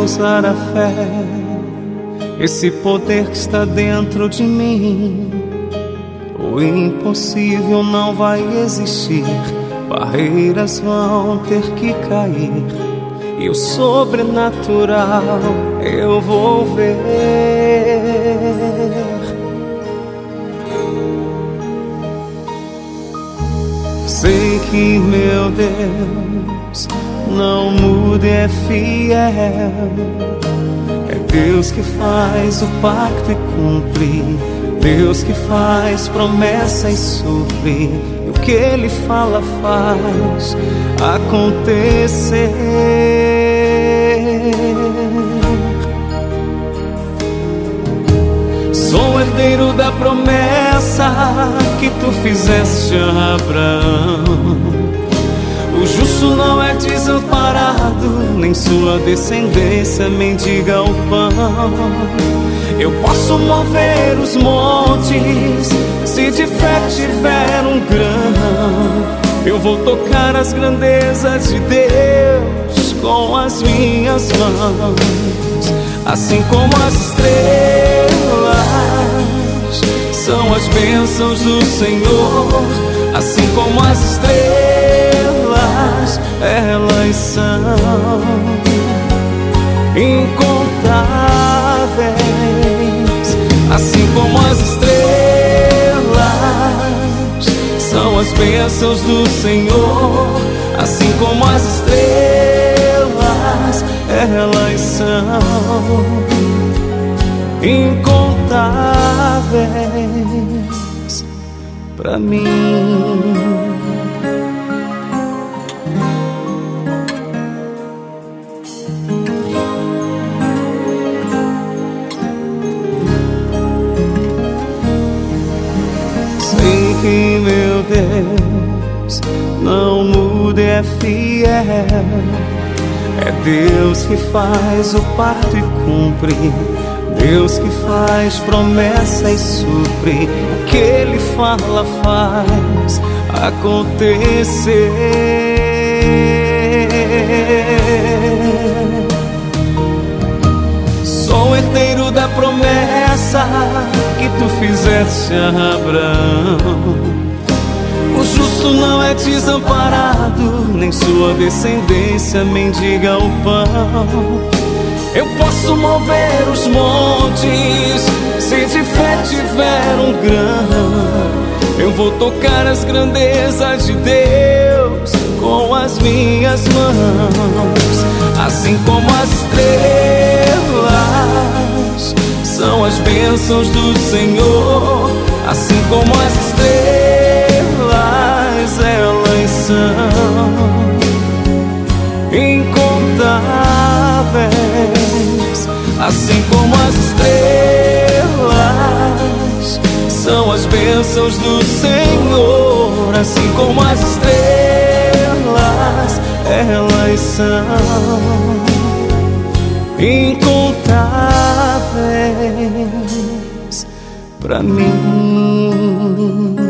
usar a fé, esse poder que está dentro de mim. O impossível não vai existir, barreiras vão ter que cair, e o sobrenatural eu vou ver. Sei que meu Deus não muda, é fiel. É Deus que faz o pacto e cumpre, Deus que faz promessa e supre, e o que Ele fala faz acontecer. Sou herdeiro da promessa que tu fizeste a Abraão. O justo não é desamparado, nem sua descendência mendiga o pão. Eu posso mover os montes, se de fé tiver um grão. Eu vou tocar as grandezas de Deus com as minhas mãos. Assim como as estrelas são as bênçãos do Senhor, assim como as estrelas, elas são incontáveis. Assim como as estrelas são as bênçãos do Senhor, assim como as estrelas, elas são incontáveis pra mim. Sei que meu Deus não muda, é fiel. É Deus que faz o pacto e cumpre, Deus que faz promessa e supre, o que Ele fala faz acontecer. Sou herdeiro da promessa que tu fizeste a Abraão. O justo não é desamparado, nem sua descendência mendiga o pão. Eu posso mover os montes, se de fé tiver um grão. Eu vou tocar as grandezas de Deus com as minhas mãos. Assim como as estrelas são as bênçãos do Senhor, assim como as estrelas, elas são incontáveis. Assim como as estrelas são as bênçãos do Senhor, assim como as estrelas, elas são incontáveis pra mim.